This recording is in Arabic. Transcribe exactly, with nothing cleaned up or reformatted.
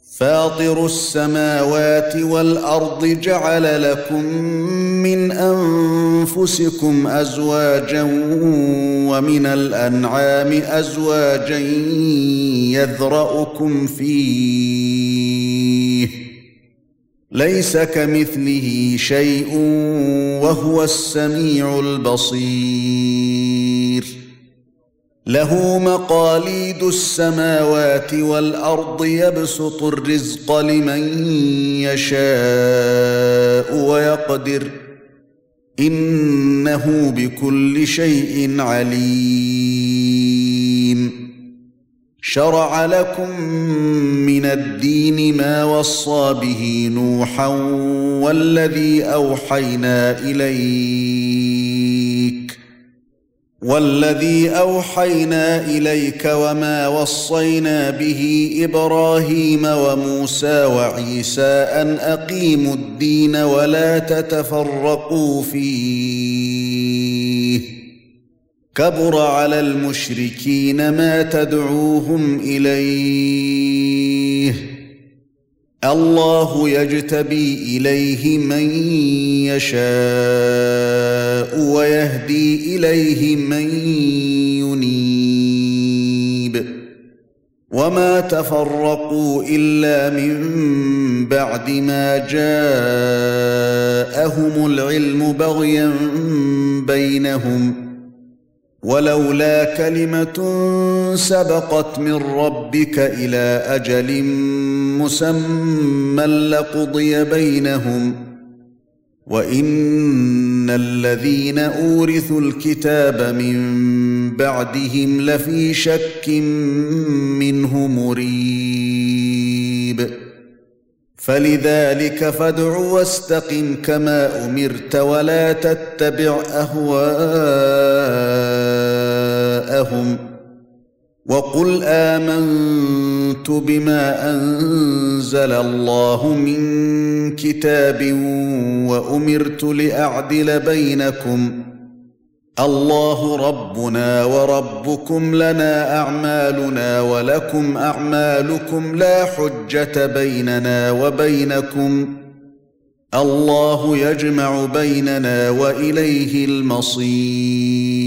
فاطر السماوات والأرض جعل لكم من أنفسكم أزواجا ومن الأنعام أزواجا يذرأكم فيه ليس كمثله شيء وهو السميع البصير له مقاليد السماوات والأرض يبسط الرزق لمن يشاء ويقدر إنه بكل شيء عليم شرع لكم من الدين ما وصى به نوحا والذي أوحينا إليك والذي أوحينا إليك وما وصينا به إبراهيم وموسى وعيسى أن أقيموا الدين ولا تتفرقوا فيه كبر على المشركين ما تدعوهم إليه الله يجتبي إليه من يشاء ويهدي إليه من ينيب وما تفرقوا إلا من بعد ما جاءهم العلم بغيا بينهم ولولا كلمة سبقت من ربك إلى أجل مسمى لقضي بينهم وإن الذين أورثوا الكتاب من بعدهم لفي شك منه مريب فلذلك فادع واستقم كما أمرت ولا تتبع أهواءهم وقل آمنت بما أنزل الله من كتاب وأمرت لأعدل بينكم الله ربنا وربكم لنا أعمالنا ولكم أعمالكم لا حجة بيننا وبينكم الله يجمع بيننا وإليه المصير